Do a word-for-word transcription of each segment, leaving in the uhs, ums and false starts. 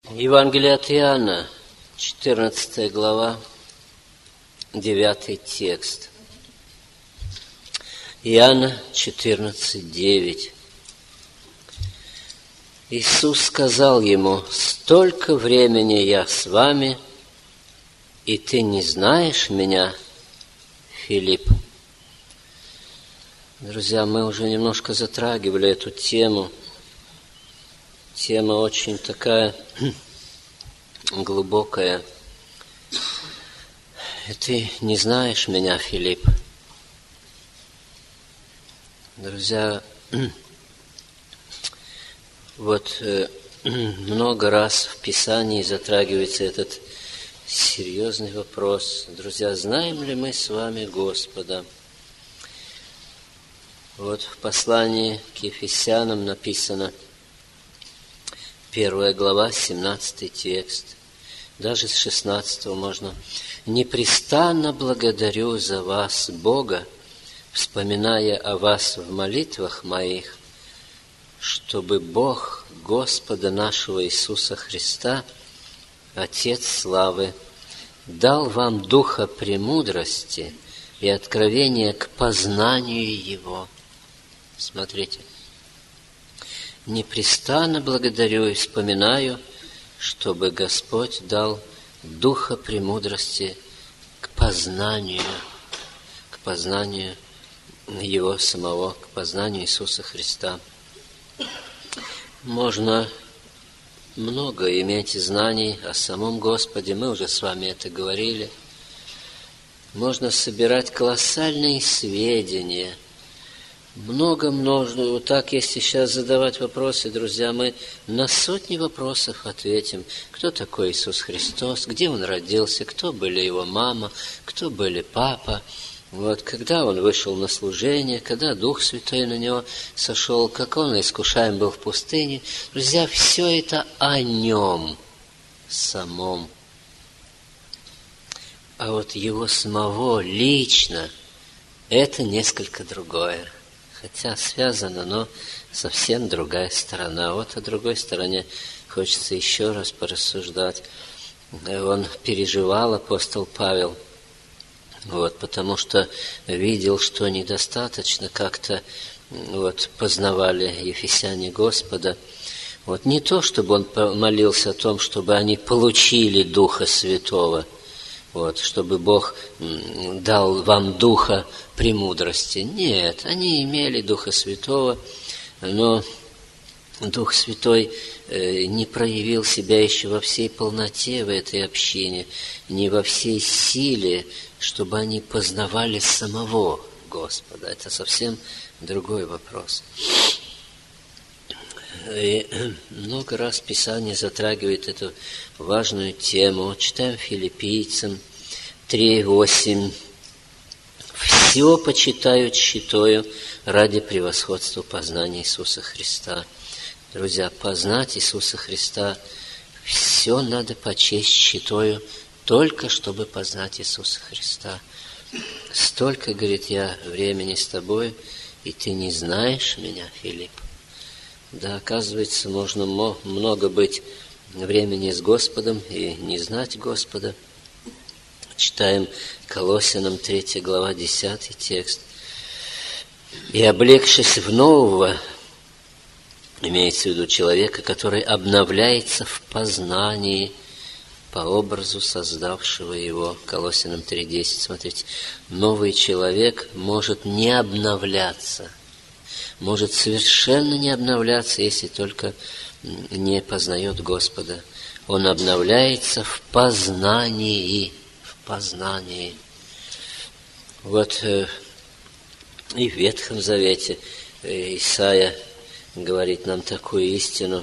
Евангелие от Иоанна, четырнадцатая глава, девятый текст. Иоанна четырнадцать, девять. Иисус сказал ему: «Столько времени я с вами, и ты не знаешь меня, Филипп». Друзья, мы уже немножко затрагивали эту тему. Тема очень такая глубокая. И ты не знаешь меня, Филипп. Друзья, вот много раз в Писании затрагивается этот серьезный вопрос. Друзья, знаем ли мы с вами Господа? Вот в послании к Ефесянам написано, первая глава, семнадцатый текст, даже с шестнадцатого можно. «Непрестанно благодарю за вас, Бога, вспоминая о вас в молитвах моих, чтобы Бог Господа нашего Иисуса Христа, Отец славы, дал вам духа премудрости и откровения к познанию Его». Смотрите. «Непрестанно благодарю и вспоминаю, чтобы Господь дал духа премудрости к познанию, к познанию Его самого, к познанию Иисуса Христа». Можно много иметь знаний о самом Господе, мы уже с вами это говорили. Можно собирать колоссальные сведения, много-много. Вот так, если сейчас задавать вопросы, друзья, мы на сотни вопросов ответим. Кто такой Иисус Христос? Где Он родился? Кто были Его мама? Кто были папа? Вот, когда Он вышел на служение? Когда Дух Святой на Него сошел? Как Он искушаем был в пустыне? Друзья, все это о Нем самом. А вот Его самого лично это несколько другое. Хотя связано, но совсем другая сторона. Вот о другой стороне хочется еще раз порассуждать. Он переживал, апостол Павел, вот, потому что видел, что недостаточно как-то вот, познавали ефесяне Господа. Вот, не то, чтобы он молился о том, чтобы они получили Духа Святого, вот, чтобы Бог дал вам Духа премудрости. Нет, они имели Духа Святого, но Дух Святой не проявил себя еще во всей полноте в этой общине, не во всей силе, чтобы они познавали самого Господа. Это совсем другой вопрос. И много раз Писание затрагивает эту важную тему. Читаем Филиппийцам три, восемь. «Все почитаю тщетою ради превосходства познания Иисуса Христа». Друзья, познать Иисуса Христа, все надо почесть тщетою, только чтобы познать Иисуса Христа. «Столько, — говорит, — я времени с тобой, и ты не знаешь меня, Филипп». Да, оказывается, можно много быть времени с Господом и не знать Господа. Читаем Колоссянам третья глава, десятый текст. «И облегшись в нового», имеется в виду человека, который обновляется в познании по образу создавшего его. Колоссянам три, десять. Смотрите, новый человек может не обновляться, может совершенно не обновляться, если только не познает Господа. Он обновляется в познании, в познании. Вот и в Ветхом Завете Исаия говорит нам такую истину.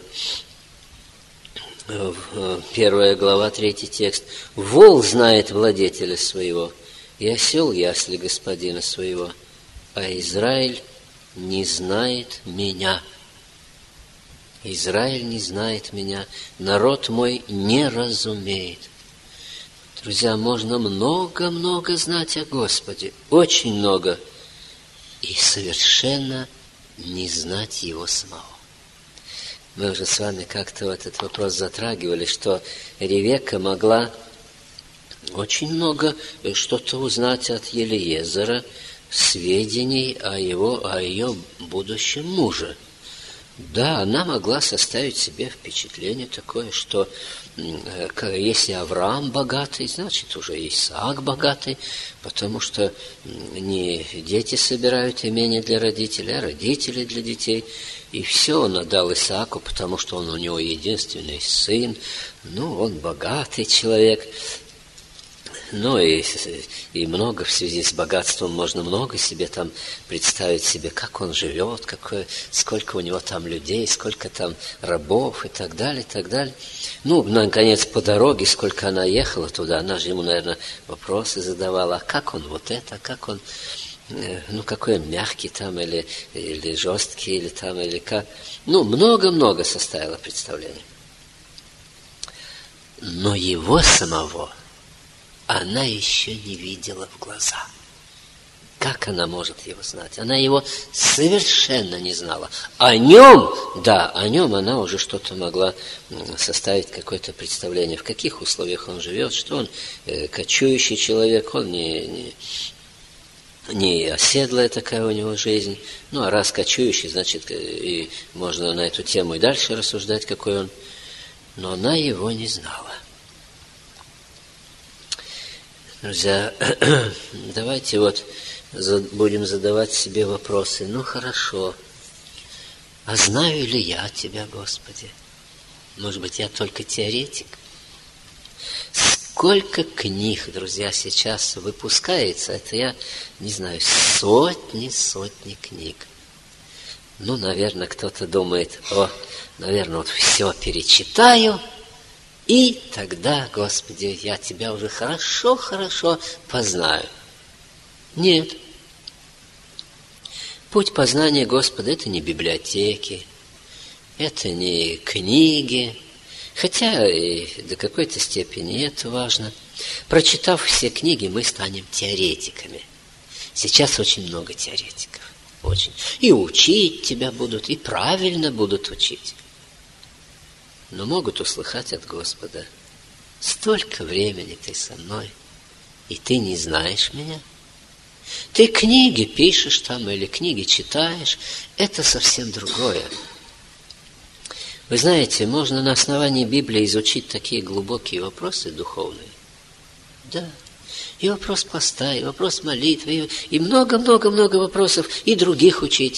Первая глава, третий текст. «Вол знает владетеля своего, и осел ясли господина своего, а Израиль не знает меня». Израиль не знает меня, народ мой не разумеет. Друзья, можно много-много знать о Господе, очень много, и совершенно не знать Его самого. Мы уже с вами как-то этот вопрос затрагивали, что Ревекка могла очень много что-то узнать от Елиезера, сведений о его, о ее будущем муже. Да, она могла составить себе впечатление такое, что если Авраам богатый, значит уже Исаак богатый, потому что не дети собирают имение для родителей, а родители для детей. И все он отдал Исааку, потому что он у него единственный сын. Ну, он богатый человек. Ну и, и много в связи с богатством, можно много себе там представить себе, как он живет, какое, сколько у него там людей, сколько там рабов и так далее, и так далее. Ну, наконец, по дороге, сколько она ехала туда, она же ему, наверное, вопросы задавала, а как он вот это, как он, ну, какой он мягкий там, или, или жесткий, или там, или как. Ну, много-много составила представление. Но его самого она еще не видела в глаза. Как она может его знать? Она его совершенно не знала. О нем, да, о нем она уже что-то могла составить, какое-то представление, в каких условиях он живет, что он э, кочующий человек, он не, не, не оседлая такая у него жизнь. Ну, а раз кочующий, значит, и можно на эту тему и дальше рассуждать, какой он. Но она его не знала. Друзья, давайте вот будем задавать себе вопросы. Ну, хорошо, а знаю ли я Тебя, Господи? Может быть, я только теоретик? Сколько книг, друзья, сейчас выпускается? Это я, не знаю, сотни, сотни книг. Ну, наверное, кто-то думает, о, наверное, вот все перечитаю, и тогда, Господи, я Тебя уже хорошо-хорошо познаю. Нет. Путь познания Господа – это не библиотеки, это не книги, хотя и до какой-то степени это важно. Прочитав все книги, мы станем теоретиками. Сейчас очень много теоретиков. Очень. И учить тебя будут, и правильно будут учить. Но могут услыхать от Господа: столько времени ты со мной, и ты не знаешь меня. Ты книги пишешь там или книги читаешь, это совсем другое. Вы знаете, можно на основании Библии изучить такие глубокие вопросы духовные. Да. И вопрос поста, и вопрос молитвы, и много-много-много вопросов, и других учить.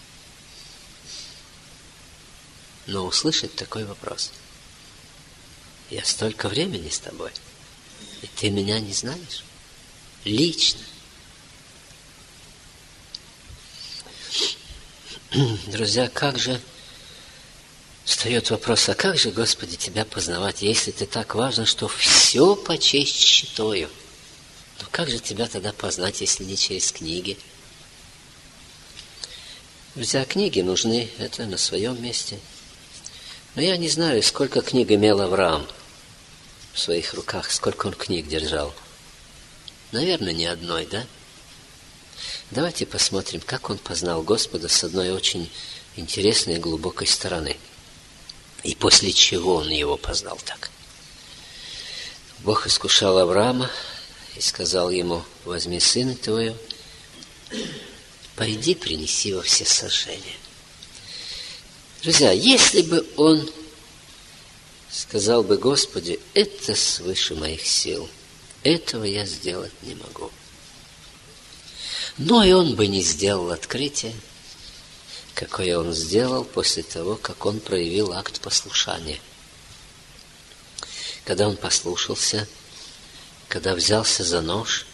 Но услышать такой вопрос: я столько времени с тобой, и ты меня не знаешь лично. Друзья, как же встает вопрос: а как же, Господи, Тебя познавать, если Ты так важно, что все почесть считаю? Ну как же Тебя тогда познать, если не через книги? Друзья, книги нужны, это на своем месте. Но я не знаю, сколько книг имел Авраам в своих руках, сколько он книг держал. Наверное, ни одной, да? Давайте посмотрим, как он познал Господа с одной очень интересной и глубокой стороны. И после чего он его познал так. Бог искушал Авраама и сказал ему: возьми сына твоего, пойди принеси во всесожжение. Друзья, если бы он сказал бы: Господи, это свыше моих сил, этого я сделать не могу. Но и он бы не сделал открытие, какое он сделал после того, как он проявил акт послушания. Когда он послушался, когда взялся за нож,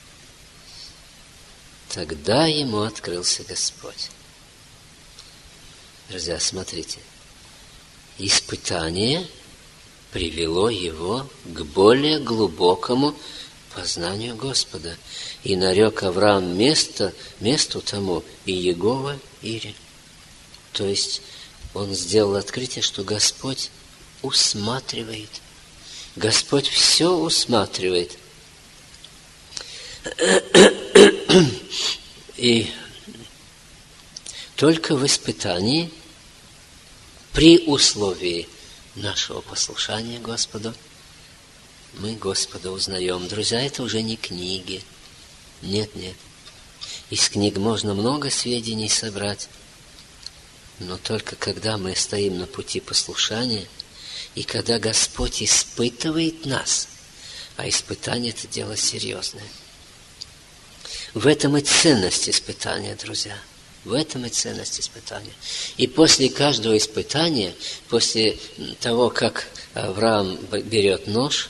тогда ему открылся Господь. Друзья, смотрите, испытание привело его к более глубокому познанию Господа. И нарек Авраам место, месту тому Иегова Ире. То есть он сделал открытие, что Господь усматривает. Господь все усматривает. И только в испытании при условии нашего послушания Господу, мы Господа узнаем. Друзья, это уже не книги. Нет, нет. Из книг можно много сведений собрать, но только когда мы стоим на пути послушания, и когда Господь испытывает нас, а испытание – это дело серьезное. В этом и ценность испытания, друзья. В этом и ценность испытания. И после каждого испытания, после того, как Авраам берет нож,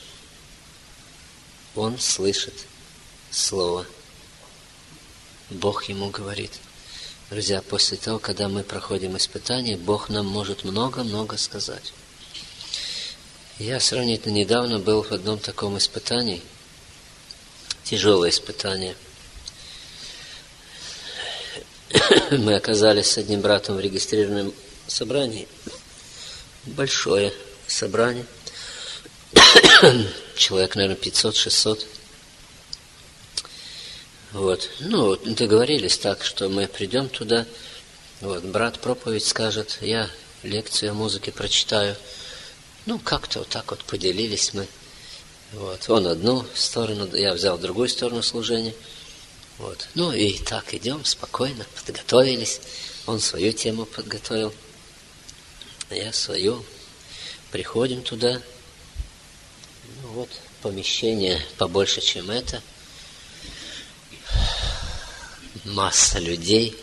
он слышит слово. Бог ему говорит. Друзья, после того, когда мы проходим испытание, Бог нам может много-много сказать. Я сравнительно недавно был в одном таком испытании. Тяжелое испытание. Мы оказались с одним братом в регистрированном собрании. Большое собрание. Человек, наверное, пятьсот-шестьсот. Вот. Ну, договорились так, что мы придем туда. Вот. Брат проповедь скажет, я лекцию о музыке прочитаю. Ну, как-то вот так вот поделились мы. Вот. Он одну сторону, я взял другую сторону служения. Вот. Ну и так идем спокойно, подготовились. Он свою тему подготовил, я свою. Приходим туда. Ну, вот помещение побольше, чем это. Масса людей.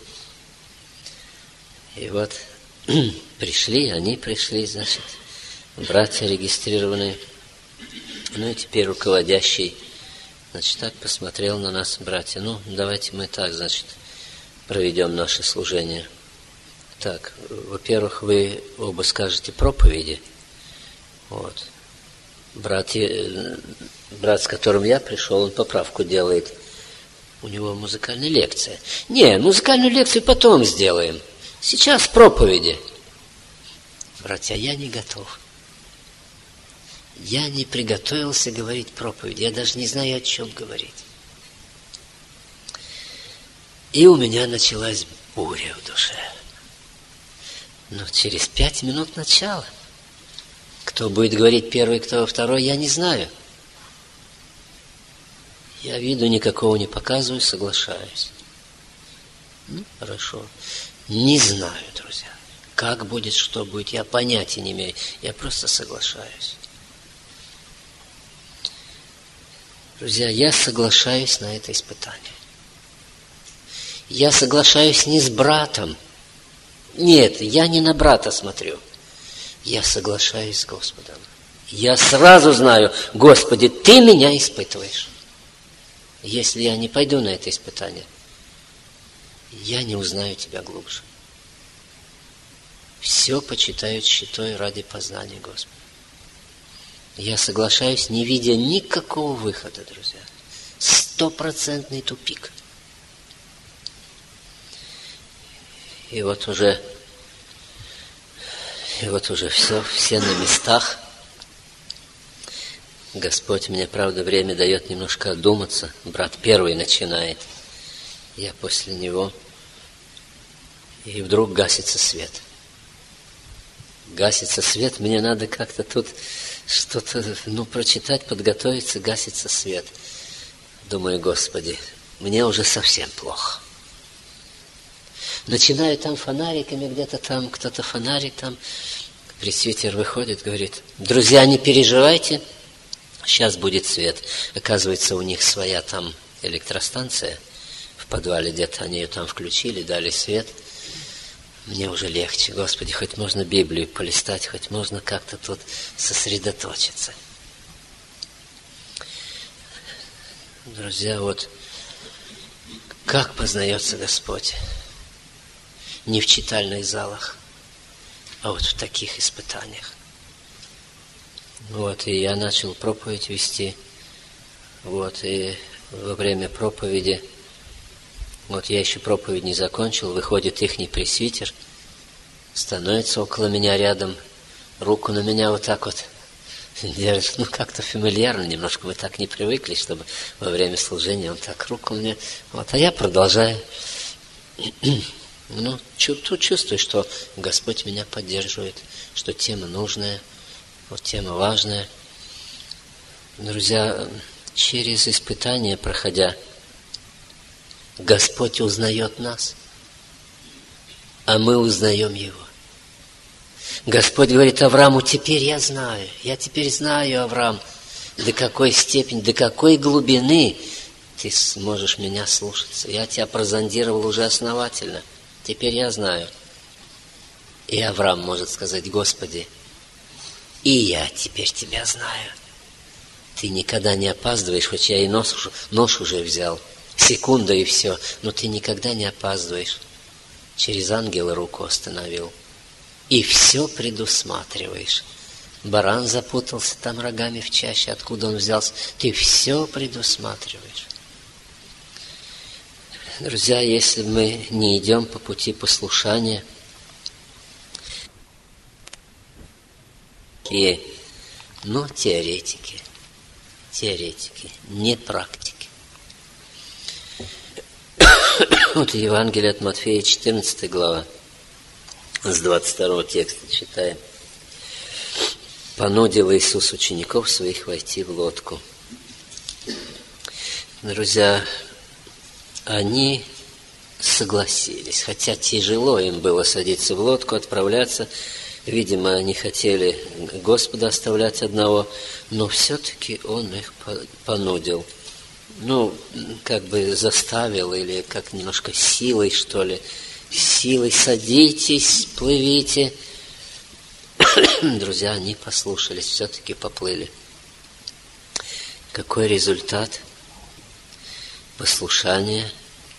И вот пришли, они пришли, значит, братья регистрированные. Ну и теперь руководящий, значит, так посмотрел на нас, братья. Ну, давайте мы так, значит, проведем наше служение. Так, во-первых, вы оба скажете проповеди. Вот. Братья, брат, с которым я пришел, он поправку делает. У него музыкальная лекция. Не, музыкальную лекцию потом сделаем. Сейчас проповеди. Братья, я не готов. Я не приготовился говорить проповедь. Я даже не знаю, о чем говорить. И у меня началась буря в душе. Но через пять минут начала. Кто будет говорить первый, кто второй, я не знаю. Я виду никакого не показываю, соглашаюсь. Ну, хорошо. Не знаю, друзья. Как будет, что будет, я понятия не имею. Я просто соглашаюсь. Друзья, я соглашаюсь на это испытание. Я соглашаюсь не с братом. Нет, я не на брата смотрю. Я соглашаюсь с Господом. Я сразу знаю, Господи, Ты меня испытываешь. Если я не пойду на это испытание, я не узнаю Тебя глубже. Все почитаю тщетой ради познания Господа. Я соглашаюсь, не видя никакого выхода, друзья. Стопроцентный тупик. И вот уже, и вот уже все, все на местах. Господь мне, правда, время дает немножко одуматься. Брат первый начинает. Я после него. И вдруг гасится свет. Гасится свет. Мне надо как-то тут что-то, ну, прочитать, подготовиться. Гасится свет. Думаю, Господи, мне уже совсем плохо. Начинаю там фонариками, где-то там, кто-то фонарик там. Пресвитер выходит, говорит, друзья, не переживайте. Сейчас будет свет. Оказывается, у них своя там электростанция в подвале где-то. Они ее там включили, дали свет. Мне уже легче. Господи, хоть можно Библию полистать, хоть можно как-то тут сосредоточиться. Друзья, вот как познается Господь? Не в читальных залах, а вот в таких испытаниях. Вот, и я начал проповедь вести. Вот, и во время проповеди, вот я еще проповедь не закончил, выходит ихний пресвитер, становится около меня рядом, руку на меня вот так вот держит, ну как-то фамильярно немножко, мы так не привыкли, чтобы во время служения он так руку мне, вот, а я продолжаю. Ну, тут чувствую, что Господь меня поддерживает, что тема нужная, вот тема важная. Друзья, через испытания проходя, Господь узнает нас, а мы узнаем Его. Господь говорит Аврааму: теперь я знаю, я теперь знаю, Авраам, до какой степени, до какой глубины ты сможешь меня слушаться. Я тебя прозондировал уже основательно, теперь я знаю. И Авраам может сказать: Господи, и я теперь тебя знаю. Ты никогда не опаздываешь, хоть я и нож, нож уже взял, секунда и все, но ты никогда не опаздываешь. Через ангела руку остановил. И все предусматриваешь. Баран запутался там рогами в чаще, откуда он взялся. Ты все предусматриваешь. Друзья, если мы не идем по пути послушания, и, ну, теоретики, теоретики, не практики. Вот Евангелие от Матфея, четырнадцатая глава, с двадцать второго текста читаем. Понудил Иисус учеников своих войти в лодку. Друзья, они согласились, хотя тяжело им было садиться в лодку, отправляться. Видимо, они хотели Господа оставлять одного, но все-таки Он их понудил. Ну, как бы заставил, или как немножко силой, что ли. Силой садитесь, плывите. Друзья, они послушались, все-таки поплыли. Какой результат? Послушание.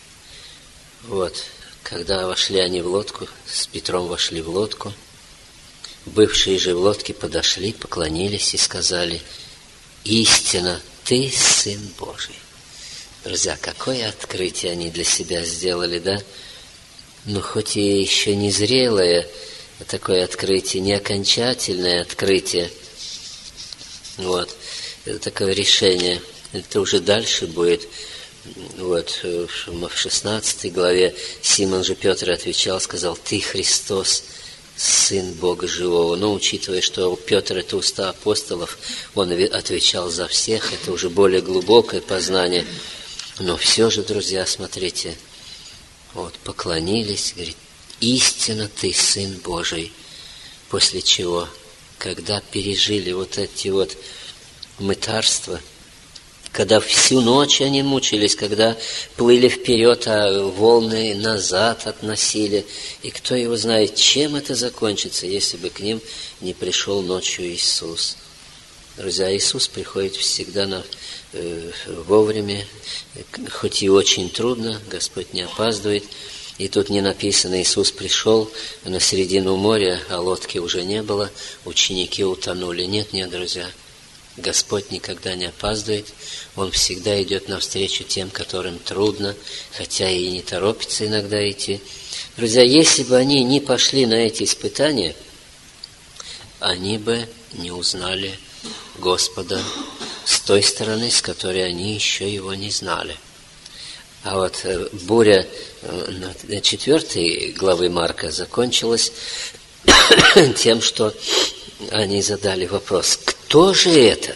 Вот, когда вошли они в лодку, с Петром вошли в лодку, бывшие же в лодке подошли, поклонились и сказали: истинно, ты Сын Божий. Друзья, какое открытие они для себя сделали, да? Ну, хоть и еще не зрелое такое открытие, не окончательное открытие. Вот, это такое решение. Это уже дальше будет. Вот, в шестнадцатой главе Симон же Петр отвечал, сказал: ты Христос, Сын Бога Живого. Но учитывая, что Петр — это уста апостолов, он отвечал за всех, это уже более глубокое познание. Но все же, друзья, смотрите, вот, поклонились, говорит: истинно ты Сын Божий. После чего, когда пережили вот эти вот мытарства, когда всю ночь они мучились, когда плыли вперед, а волны назад относили. И кто его знает, чем это закончится, если бы к ним не пришел ночью Иисус. Друзья, Иисус приходит всегда на, э, вовремя, хоть и очень трудно, Господь не опаздывает. И тут не написано: Иисус пришел на середину моря, а лодки уже не было, ученики утонули. Нет, нет, друзья. Господь никогда не опаздывает, Он всегда идет навстречу тем, которым трудно, хотя и не торопится иногда идти. Друзья, если бы они не пошли на эти испытания, они бы не узнали Господа с той стороны, с которой они еще Его не знали. А вот буря четвертой главы Марка закончилась тем, что они задали вопрос: кто же это,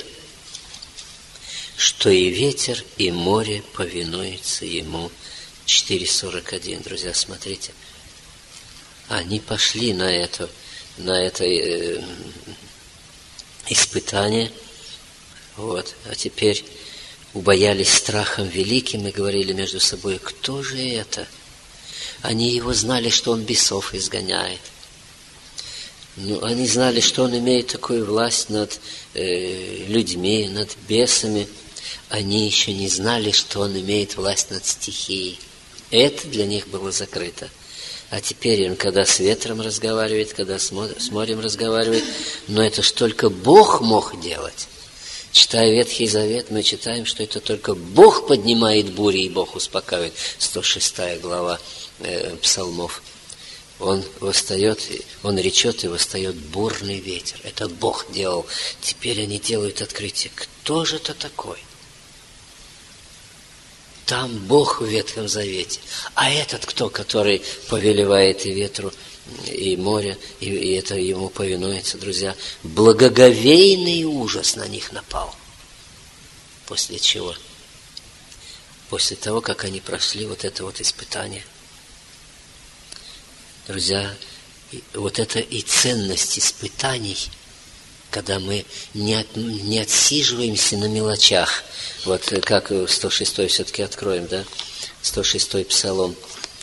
что и ветер, и море повинуются ему? четыре сорок один, друзья, смотрите. Они пошли на это, на это э, испытание, вот, а теперь убоялись страхом великим и говорили между собой: кто же это? Они его знали, что он бесов изгоняет. Ну, они знали, что он имеет такую власть над э, людьми, над бесами. Они еще не знали, что он имеет власть над стихией. Это для них было закрыто. А теперь он, когда с ветром разговаривает, когда с морем разговаривает, но это ж только Бог мог делать. Читая Ветхий Завет, мы читаем, что это только Бог поднимает бури, и Бог успокаивает. сто шестая глава э, Псалмов. Он восстает, он речет, и восстает бурный ветер. Это Бог делал. Теперь они делают открытие. Кто же это такой? Там Бог в Ветхом Завете. А этот кто, который повелевает и ветру, и море, и, и это ему повинуется, друзья? Благоговейный ужас на них напал. После чего? После того, как они прошли вот это вот испытание. Друзья, вот это и ценность испытаний, когда мы не, от, не отсиживаемся на мелочах. Вот как сто шестой все-таки откроем, да? сто шестой Псалом.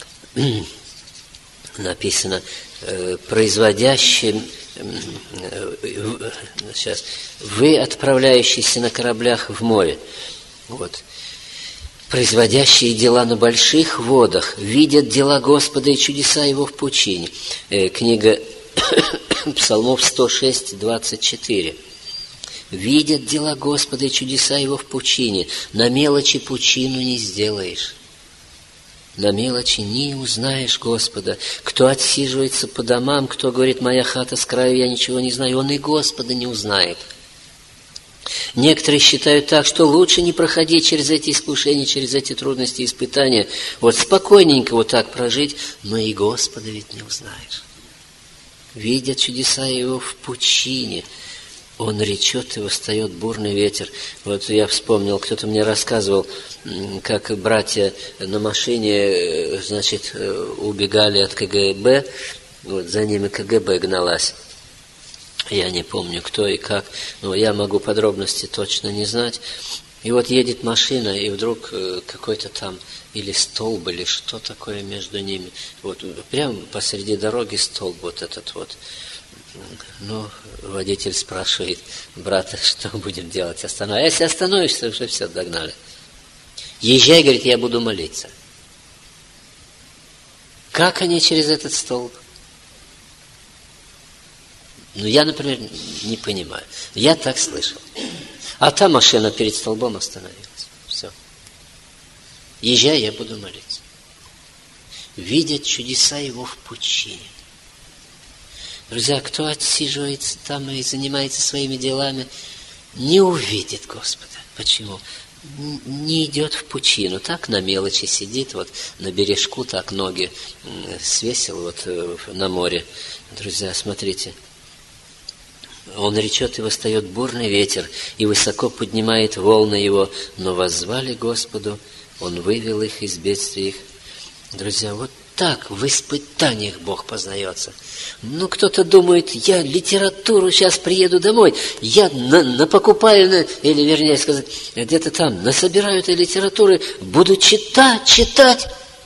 Написано, э, производящим, э, сейчас, вы, отправляющиеся на кораблях в море, вот, производящие дела на больших водах, видят дела Господа и чудеса Его в пучине. Э, книга Псалмов сто шесть, двадцать четыре. Видят дела Господа и чудеса Его в пучине. На мелочи пучину не сделаешь. На мелочи не узнаешь Господа. Кто отсиживается по домам, кто говорит, моя хата с краю, я ничего не знаю, он и Господа не узнает. Некоторые считают так, что лучше не проходить через эти искушения, через эти трудности, испытания. Вот спокойненько вот так прожить, но и Господа ведь не узнаешь. Видят чудеса Его в пучине. Он речет, и восстает бурный ветер. Вот я вспомнил, кто-то мне рассказывал, как братья на машине, значит, убегали от ка гэ бэ, вот за ними ка гэ бэ гналась. Я не помню, кто и как, но я могу подробности точно не знать. И вот едет машина, и вдруг какой-то там или столб, или что такое между ними. Вот прямо посреди дороги столб вот этот вот. Ну, водитель спрашивает брата, что будем делать, остановись. А если остановишься, уже все, догнали. Езжай, говорит, я буду молиться. Как они через этот столб? Ну, я, например, не понимаю. Я так слышал. А та машина перед столбом остановилась. Все. Езжай, я буду молиться. Видят чудеса Его в пучине. Друзья, кто отсиживается там и занимается своими делами, не увидит Господа. Почему? Не идет в пучину. Так на мелочи сидит, вот на бережку так ноги свесил вот на море. Друзья, смотрите. Он речет, и восстает бурный ветер, и высоко поднимает волны его. Но воззвали Господу, Он вывел их из бедствий их. Друзья, вот так в испытаниях Бог познается. Ну, кто-то думает, я литературу сейчас приеду домой, я на, напокупаю, на, или, вернее сказать, где-то там насобираю этой литературы, буду читать, читать.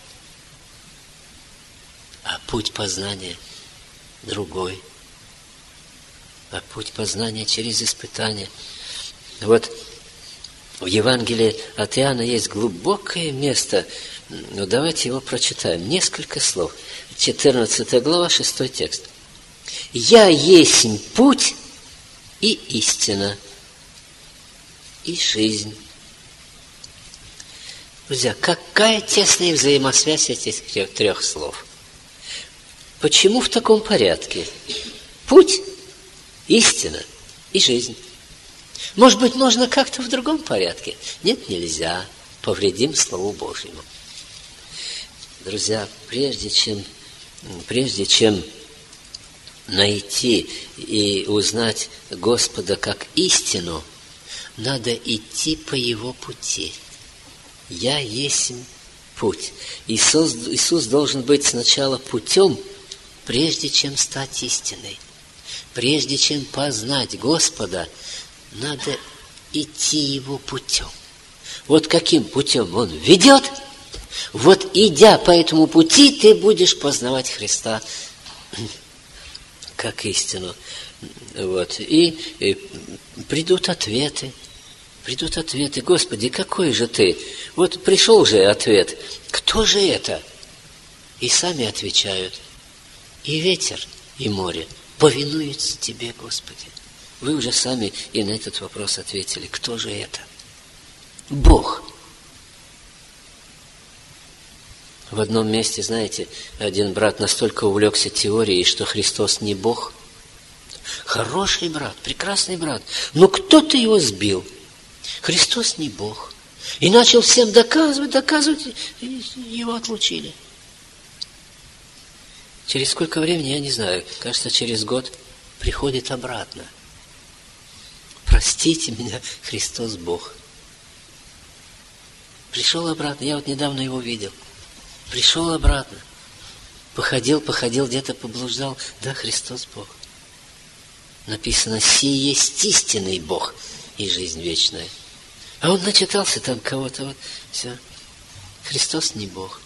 А путь познания другой. А путь познания через испытания. Вот в Евангелии от Иоанна есть глубокое место. Ну, давайте его прочитаем. Несколько слов. четырнадцатая глава, шестой текст. «Я есть путь и истина, и жизнь». Друзья, какая тесная взаимосвязь этих трех слов. Почему в таком порядке? Путь, истина и жизнь. Может быть, можно как-то в другом порядке? Нет, нельзя. Повредим Слову Божьему. Друзья, прежде чем, прежде чем найти и узнать Господа как истину, надо идти по Его пути. Я есть путь. Иисус, Иисус должен быть сначала путем, прежде чем стать истиной. Прежде чем познать Господа, надо идти Его путем. Вот каким путем Он ведет, вот идя по этому пути, ты будешь познавать Христа как истину. Вот. И, и придут ответы. Придут ответы. Господи, какой же ты? Вот пришел же ответ. Кто же это? И сами отвечают. И ветер, и море повинуются Тебе, Господи. Вы уже сами и на этот вопрос ответили. Кто же это? Бог. В одном месте, знаете, один брат настолько увлекся теорией, что Христос не Бог. Хороший брат, прекрасный брат. Но кто-то его сбил. Христос не Бог. И начал всем доказывать, доказывать, и его отлучили. Через сколько времени, я не знаю, кажется, через год приходит обратно. Простите меня, Христос Бог. Пришел обратно, я вот недавно его видел. Пришел обратно. Походил, походил, где-то поблуждал. Да, Христос Бог. Написано, сей есть истинный Бог и жизнь вечная. А он начитался там кого-то, вот, все. Христос не Бог.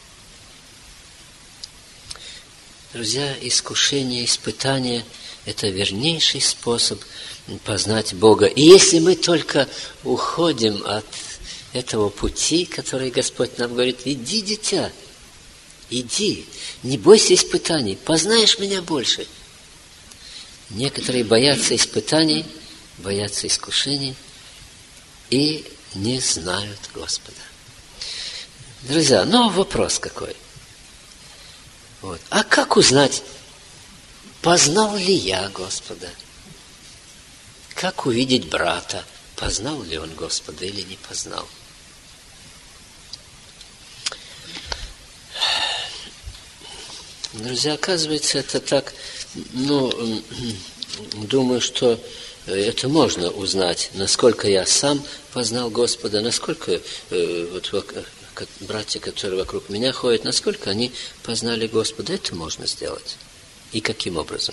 Друзья, искушение, испытание – это вернейший способ познать Бога. И если мы только уходим от этого пути, который Господь нам говорит, иди, дитя, иди, не бойся испытаний, познаешь меня больше. Некоторые боятся испытаний, боятся искушений и не знают Господа. Друзья, ну вопрос какой. Вот. А как узнать, познал ли я Господа? Как увидеть брата, познал ли он Господа или не познал? Друзья, оказывается, это так, ну, думаю, что это можно узнать, насколько я сам познал Господа, насколько э, вот, братья, которые вокруг меня ходят, насколько они познали Господа. Это можно сделать. И каким образом?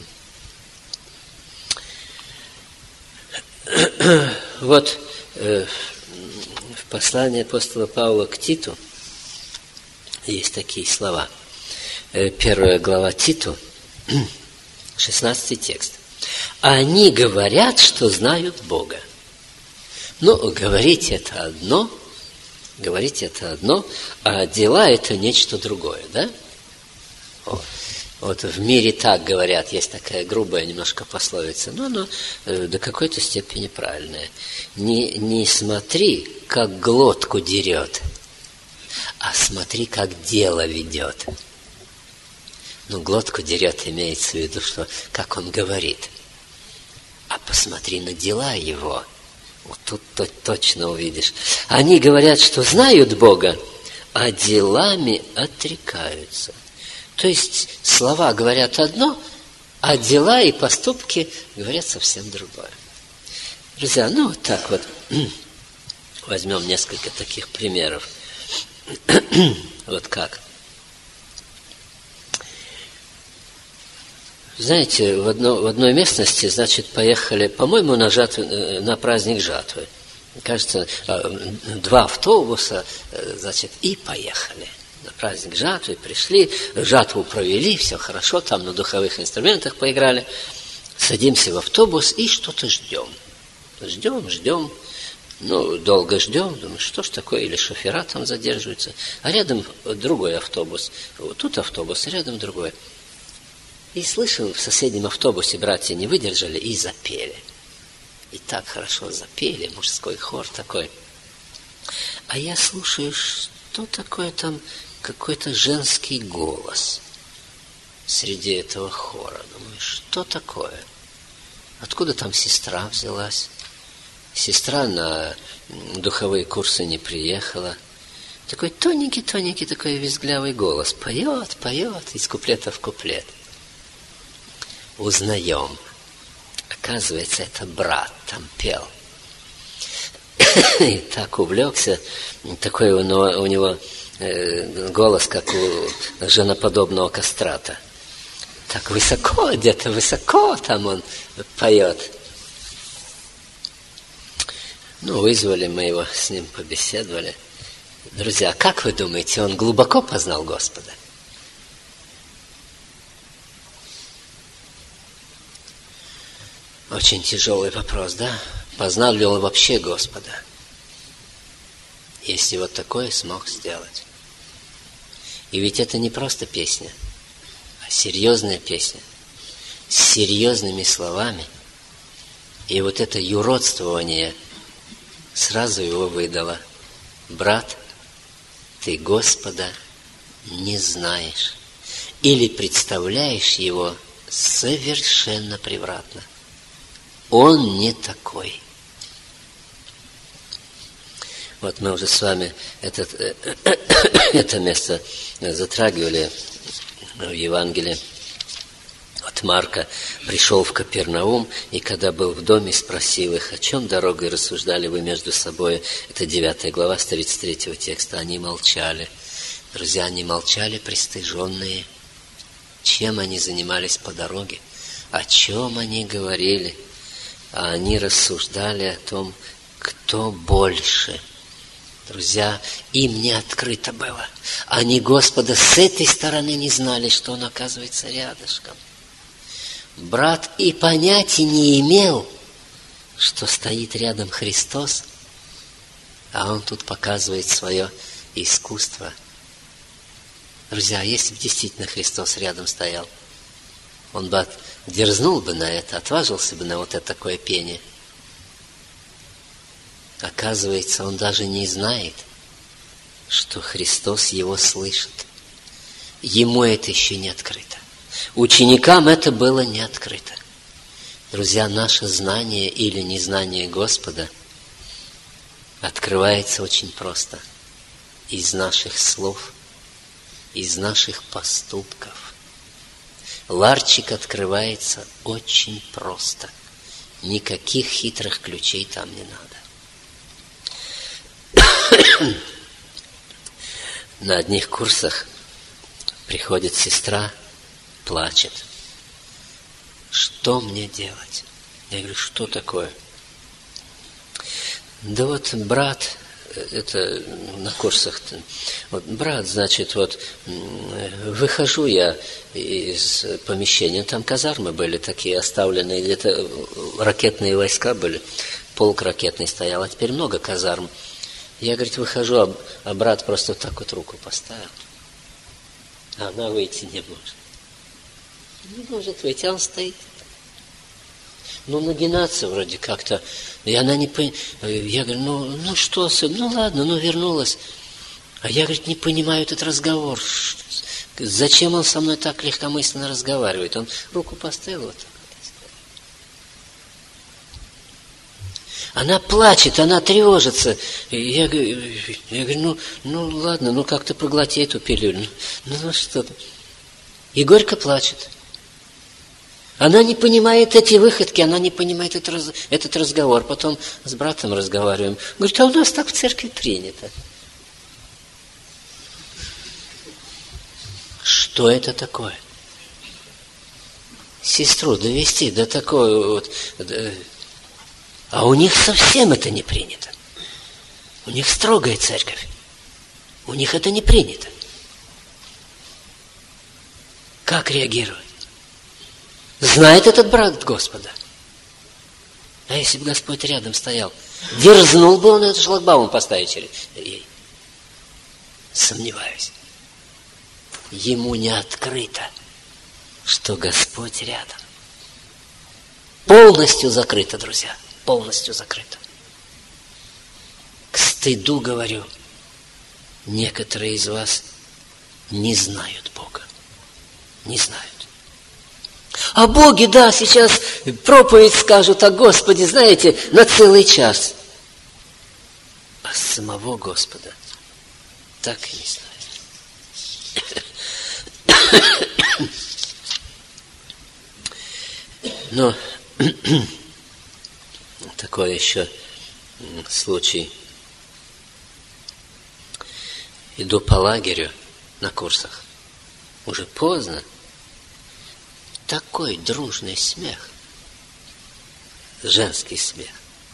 Вот э, в послании апостола Павла к Титу есть такие слова. Э, первая глава Титу, шестнадцатый текст. Они говорят, что знают Бога. Ну, говорить это одно, говорить это одно, а дела это нечто другое, да? О, вот в мире так говорят, есть такая грубая немножко пословица, но она э, до какой-то степени правильная. Не, не смотри, как глотку дерет, а смотри, как дело ведет. Ну, глотку дерет, имеется в виду, что как он говорит. А посмотри на дела его. Вот тут -то точно увидишь. Они говорят, что знают Бога, а делами отрекаются. То есть слова говорят одно, а дела и поступки говорят совсем другое. Друзья, ну вот так вот. Возьмем несколько таких примеров. Вот как. Знаете, в, одно, в одной местности, значит, поехали, по-моему, на, жатву, на праздник жатвы. Кажется, два автобуса, значит, и поехали. На праздник жатвы пришли, жатву провели, все хорошо, там на духовых инструментах поиграли. Садимся в автобус и что-то ждем. Ждем, ждем. Ну, долго ждем, думаю, что ж такое, или шофера там задерживаются. А рядом другой автобус. Вот тут автобус, рядом другой. И слышал, в соседнем автобусе братья не выдержали и запели. И так хорошо запели, мужской хор такой. А я слушаю, что такое там, какой-то женский голос среди этого хора. Думаю, что такое? Откуда там сестра взялась? Сестра на духовые курсы не приехала. Такой тоненький-тоненький такой визглявый голос. Поет, поет, из куплета в куплет. Узнаем. Оказывается, это брат там пел. И так увлекся. Такой у него, у него э, голос, как у женоподобного кастрата. Так высоко, где-то высоко там он поет. Ну, вызвали мы его, с ним побеседовали. Друзья, как вы думаете, он глубоко познал Господа? Очень тяжелый вопрос, да? Познал ли он вообще Господа? Если вот такое смог сделать. И ведь это не просто песня, а серьезная песня. С серьезными словами. И вот это юродствование сразу его выдало. Брат, ты Господа не знаешь. Или представляешь его совершенно превратно. Он не такой. Вот мы уже с вами этот, это место затрагивали в Евангелии от Марка. Пришел в Капернаум, и когда был в доме, спросил их, о чем дорогой рассуждали вы между собой. Это девятая глава с тридцать третьего текста. Они молчали. Друзья, они молчали, пристыженные. Чем они занимались по дороге? О чем они говорили? А они рассуждали о том, кто больше. Друзья, им не открыто было. Они Господа с этой стороны не знали, что Он оказывается рядышком. Брат и понятия не имел, что стоит рядом Христос, а он тут показывает свое искусство. Друзья, если бы действительно Христос рядом стоял, он бы дерзнул бы на это, отважился бы на вот это такое пение. Оказывается, он даже не знает, что Христос его слышит. Ему это еще не открыто. Ученикам это было не открыто. Друзья, наше знание или незнание Господа открывается очень просто. Из наших слов, из наших поступков. Ларчик открывается очень просто. Никаких хитрых ключей там не надо. На одних курсах приходит сестра, плачет. Что мне делать? Я говорю, что такое? Да вот брат, это на курсах, вот брат, значит, вот выхожу я из помещения, там казармы были такие оставленные, где-то ракетные войска были, полк ракетный стоял, а теперь много казарм. Я, говорит, выхожу, а, а брат просто вот так вот руку поставил. А она выйти не может. Не может выйти, а он стоит. Ну, нагинаться вроде как-то. И она не понимает. Я говорю, ну, ну что, сын, ну ладно, ну вернулась. А я, говорит, не понимаю этот разговор. Зачем он со мной так легкомысленно разговаривает? Он руку поставил вот так. Она плачет, она тревожится. Я, я говорю, ну, ну ладно, ну как-то проглоти эту пилюлю. Ну, ну что ты. И горько плачет. Она не понимает эти выходки, она не понимает этот, раз, этот разговор. Потом с братом разговариваем. Говорит, а у нас так в церкви принято. Что это такое? Сестру довести до такой вот... А у них совсем это не принято. У них строгая церковь. У них это не принято. Как реагировать? Знает этот брат Господа. А если бы Господь рядом стоял, дерзнул бы он этот шлагбаум поставить ей? Сомневаюсь. Ему не открыто, что Господь рядом. Полностью закрыто, друзья. Полностью закрыто. К стыду говорю, некоторые из вас не знают Бога. Не знают. О Боге, да, сейчас проповедь скажут о Господе, знаете, на целый час. А самого Господа так и не знают. Но такой еще случай. Иду по лагерю на курсах. Уже поздно. Такой дружный смех. Женский смех.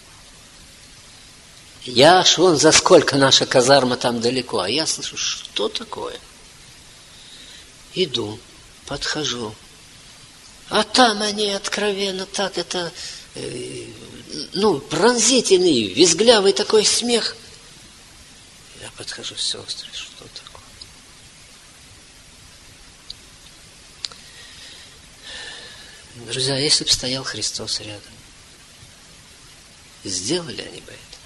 Я аж вон за сколько наша казарма там далеко. А я слышу, что такое? Иду, подхожу. А там они откровенно так это... Э, ну, пронзительный, визглявый такой смех. Я подхожу, сестры, что такое? Друзья, если бы стоял Христос рядом, сделали они бы это?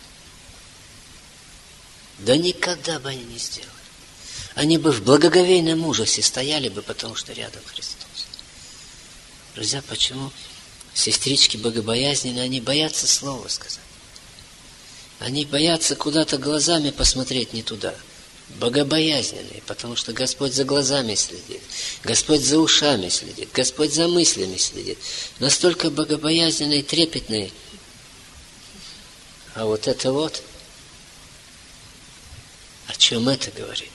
Да никогда бы они не сделали. Они бы в благоговейном ужасе стояли бы, потому что рядом Христос. Друзья, почему сестрички богобоязненные, они боятся слова сказать? Они боятся куда-то глазами посмотреть не туда. Богобоязненные, потому что Господь за глазами следит, Господь за ушами следит, Господь за мыслями следит. Настолько богобоязненные, трепетные. А вот это вот, о чем это говорит?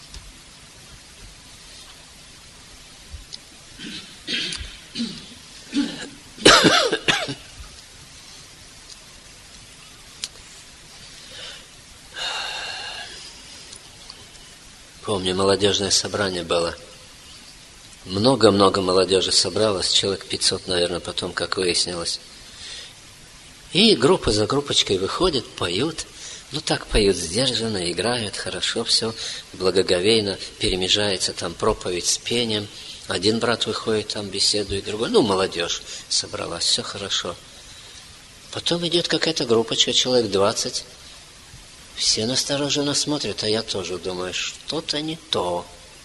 Помню, молодежное собрание было. Много-много молодежи собралось, человек пятьсот, наверное, потом, как выяснилось. И группа за группочкой выходит, поют. Ну, так поют сдержанно, играют, хорошо все, благоговейно, перемежается там проповедь с пением. Один брат выходит, там беседует, другой. Ну, молодежь собралась, все хорошо. Потом идет какая-то группочка, человек двадцать. Все настороженно смотрят, а я тоже думаю, что-то не то.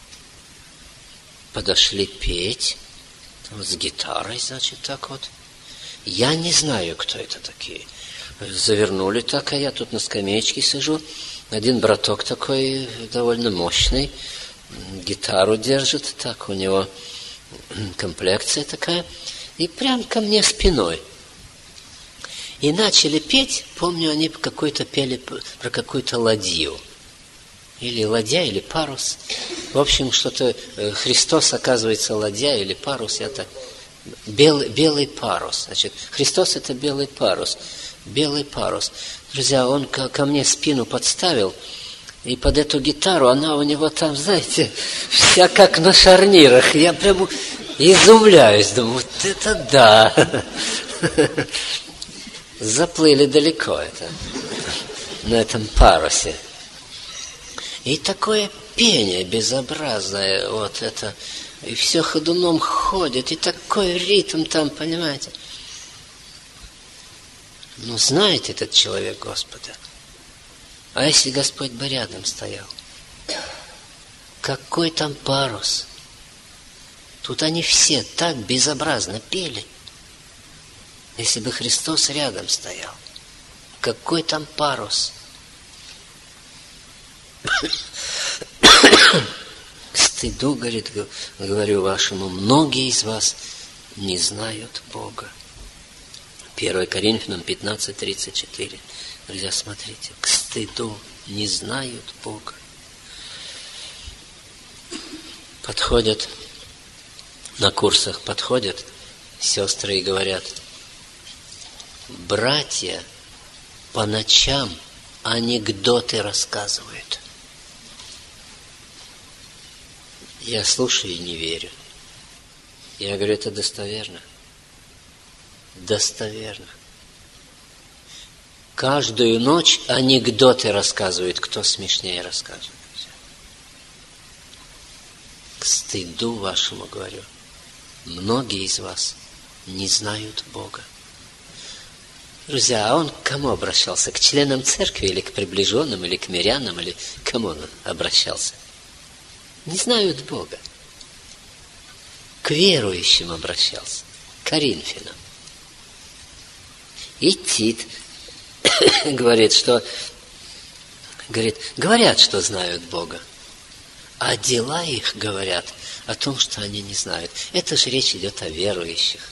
Подошли петь, там, с гитарой, значит, так вот. Я не знаю, кто это такие. Завернули так, а я тут на скамеечке сижу. Один браток такой, довольно мощный, гитару держит, так, у него комплекция такая, и прям ко мне спиной. И начали петь, помню, они какой-то пели про какую-то ладью. Или ладья, или парус. В общем, что-то Христос, оказывается, ладья или парус. Я так... Белый, белый парус. Значит, Христос — это белый парус. Белый парус. Друзья, он ко, ко мне спину подставил, и под эту гитару она у него там, знаете, вся как на шарнирах. Я прямо изумляюсь, думаю, вот это да! Заплыли далеко это, на этом парусе. И такое пение безобразное, вот это, и все ходуном ходит, и такой ритм там, понимаете. Ну, знает этот человек Господа. А если Господь бы рядом стоял? Какой там парус? Тут они все так безобразно пели. Если бы Христос рядом стоял, какой там парус? К стыду, говорит, говорю вашему, многие из вас не знают Бога. первое Коринфянам пятнадцать тридцать четыре. Друзья, смотрите, к стыду не знают Бога. Подходят, на курсах подходят сестры и говорят: братья по ночам анекдоты рассказывают. Я слушаю и не верю. Я говорю, это достоверно. Достоверно. Каждую ночь анекдоты рассказывают, кто смешнее рассказывает. К стыду вашему говорю, многие из вас не знают Бога. Друзья, а он к кому обращался? К членам церкви или к приближенным, или к мирянам, или к кому он обращался? Не знают Бога. К верующим обращался, к Коринфянам. И Тит говорит, что говорит, говорят, что знают Бога, а дела их говорят о том, что они не знают. Это же речь идет о верующих.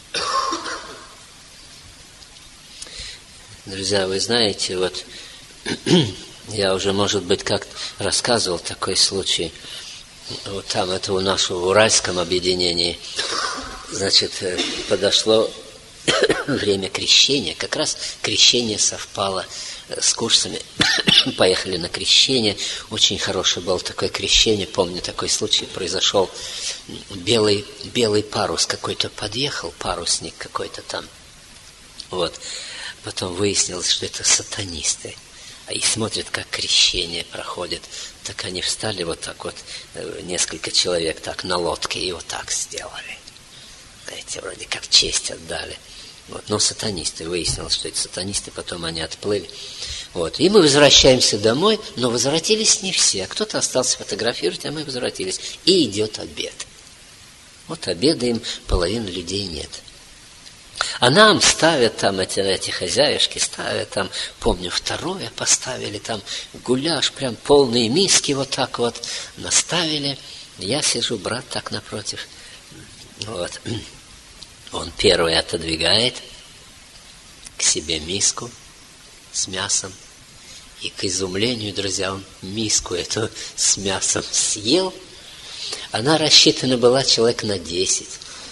Друзья, вы знаете, вот я уже, может быть, как рассказывал такой случай. Вот там, это у нас в Уральском объединении, значит, подошло время крещения. Как раз крещение совпало с курсами. Поехали на крещение. Очень хорошее было такое крещение. Помню, такой случай произошел. Белый, белый парус какой-то подъехал, парусник какой-то там. Вот. Потом выяснилось, что это сатанисты. И смотрят, как крещение проходит. Так они встали вот так вот, несколько человек так на лодке, и вот так сделали. Знаете, вроде как честь отдали. Вот. Но сатанисты, выяснилось, что это сатанисты, потом они отплыли. Вот. И мы возвращаемся домой, но возвратились не все. Кто-то остался фотографировать, а мы возвратились. И идет обед. Вот обедаем, половины людей нет. А нам ставят там, эти, эти хозяюшки ставят там, помню, второе поставили, там гуляш, прям полные миски вот так вот наставили. Я сижу, брат так напротив. Вот. Он первый отодвигает к себе миску с мясом. И к изумлению, друзья, он миску эту с мясом съел. Она рассчитана была человек на десять.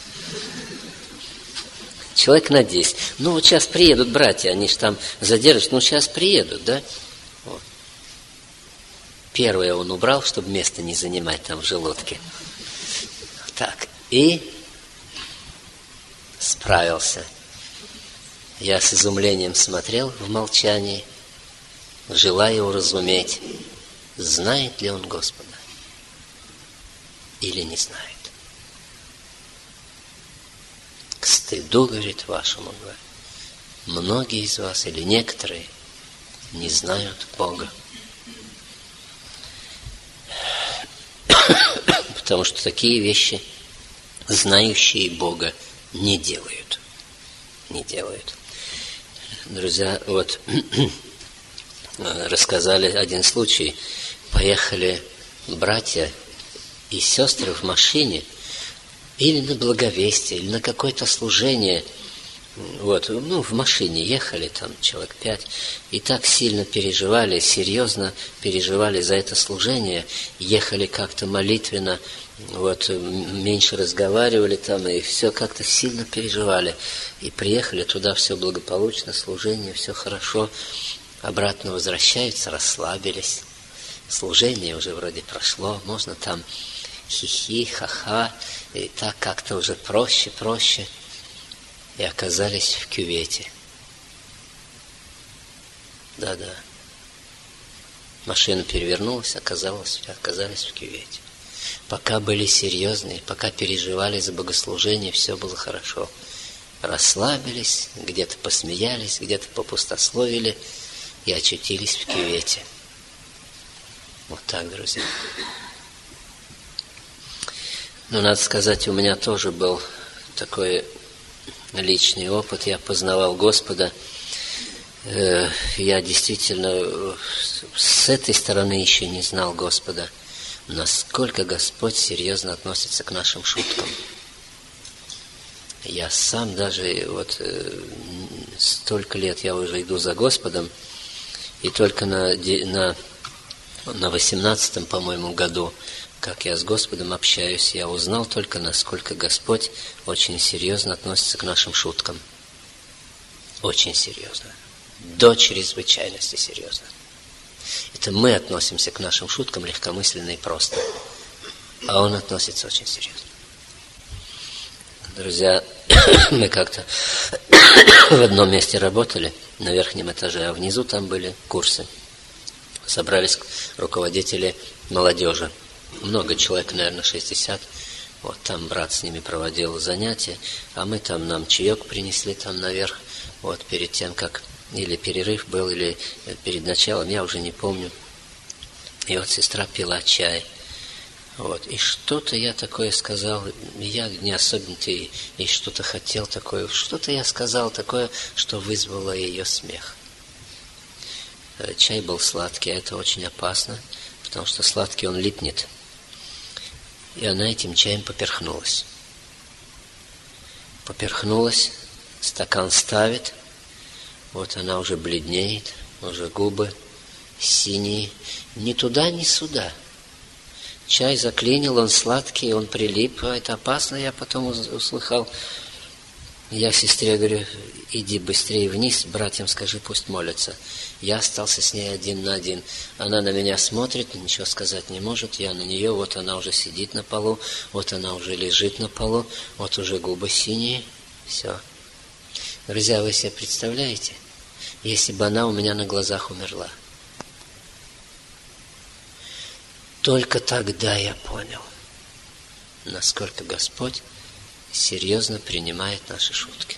Человек на десять. Ну, вот сейчас приедут братья, они же там задержатся. Ну, сейчас приедут, да? Вот. Первое он убрал, чтобы место не занимать там в желудке. Так, и справился. Я с изумлением смотрел в молчании, желая уразуметь, знает ли он Господа или не знает. К стыду, говорит, вашему, многие из вас или некоторые не знают Бога. Потому что такие вещи знающие Бога не делают. Не делают. Друзья, вот рассказали один случай. Поехали братья и сестры в машине или на благовестие, или на какое-то служение. Вот, ну, в машине ехали, там человек пять, и так сильно переживали, серьезно переживали за это служение, ехали как-то молитвенно, вот, меньше разговаривали там, и все как-то сильно переживали. И приехали туда, все благополучно, служение, все хорошо, обратно возвращаются, расслабились. Служение уже вроде прошло, можно там хихи, ха-ха, и так как-то уже проще, проще. И оказались в кювете. Да-да. Машина перевернулась, оказалось, оказались в кювете. Пока были серьезные, пока переживали за богослужение, все было хорошо. Расслабились, где-то посмеялись, где-то попустословили и очутились в кювете. Вот так, друзья. Ну, надо сказать, у меня тоже был такой личный опыт. Я познавал Господа. Я действительно с этой стороны еще не знал Господа. Насколько Господь серьезно относится к нашим шуткам. Я сам даже, вот столько лет я уже иду за Господом, и только на, на, на восемнадцатом, по-моему, году, как я с Господом общаюсь, я узнал только, насколько Господь очень серьезно относится к нашим шуткам. Очень серьезно. До чрезвычайности серьезно. Это мы относимся к нашим шуткам легкомысленно и просто. А Он относится очень серьезно. Друзья, мы как-то в одном месте работали, на верхнем этаже, а внизу там были курсы. Собрались руководители молодежи. Много человек, наверное, шестьдесят. Вот там брат с ними проводил занятия, а мы там, нам чаек принесли там наверх, вот перед тем, как или перерыв был, или перед началом, я уже не помню. И вот сестра пила чай. Вот. И что-то я такое сказал, я не особенно-то и, и что-то хотел такое, что-то я сказал такое, что вызвало ее смех. Чай был сладкий, а это очень опасно, потому что сладкий он липнет. И она этим чаем поперхнулась. Поперхнулась, стакан ставит, вот она уже бледнеет, уже губы синие, ни туда, ни сюда. Чай заклинил, он сладкий, он прилип, а это опасно, я потом услыхал. Я сестре говорю, иди быстрее вниз, братьям скажи, пусть молятся. Я остался с ней один на один. Она на меня смотрит, ничего сказать не может, я на нее, вот она уже сидит на полу, вот она уже лежит на полу, вот уже губы синие, все. Друзья, вы себе представляете, если бы она у меня на глазах умерла? Только тогда я понял, насколько Господь серьезно принимает наши шутки.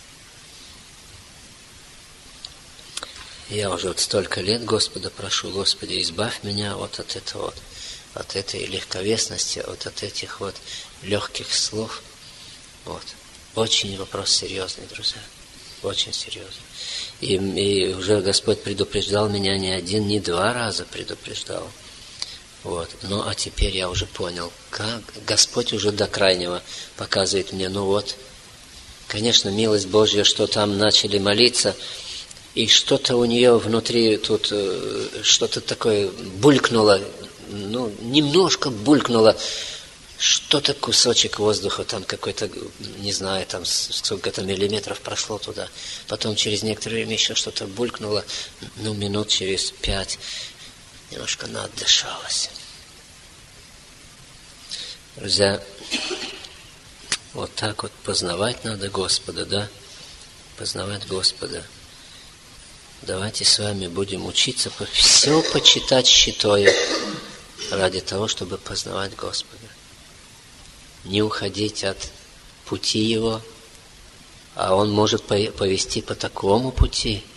Я уже вот столько лет Господа прошу, Господи, избавь меня вот от этого вот, от этой легковесности, вот от этих вот легких слов. Вот. Очень вопрос серьезный, друзья. Очень серьезный. И, и уже Господь предупреждал меня не один, не два раза предупреждал. Вот. Ну, а теперь я уже понял, как Господь уже до крайнего показывает мне, ну вот, конечно, милость Божья, что там начали молиться, и что-то у нее внутри тут, что-то такое булькнуло, ну, немножко булькнуло, что-то, кусочек воздуха, там какой-то, не знаю, там сколько-то миллиметров прошло туда. Потом через некоторое время еще что-то булькнуло, ну, минут через пять немножко наотдышалась. Друзья, вот так вот познавать надо Господа, да? Познавать Господа. Давайте с вами будем учиться все почитать щитою ради того, чтобы познавать Господа. Не уходить от пути Его, а Он может повести по такому пути,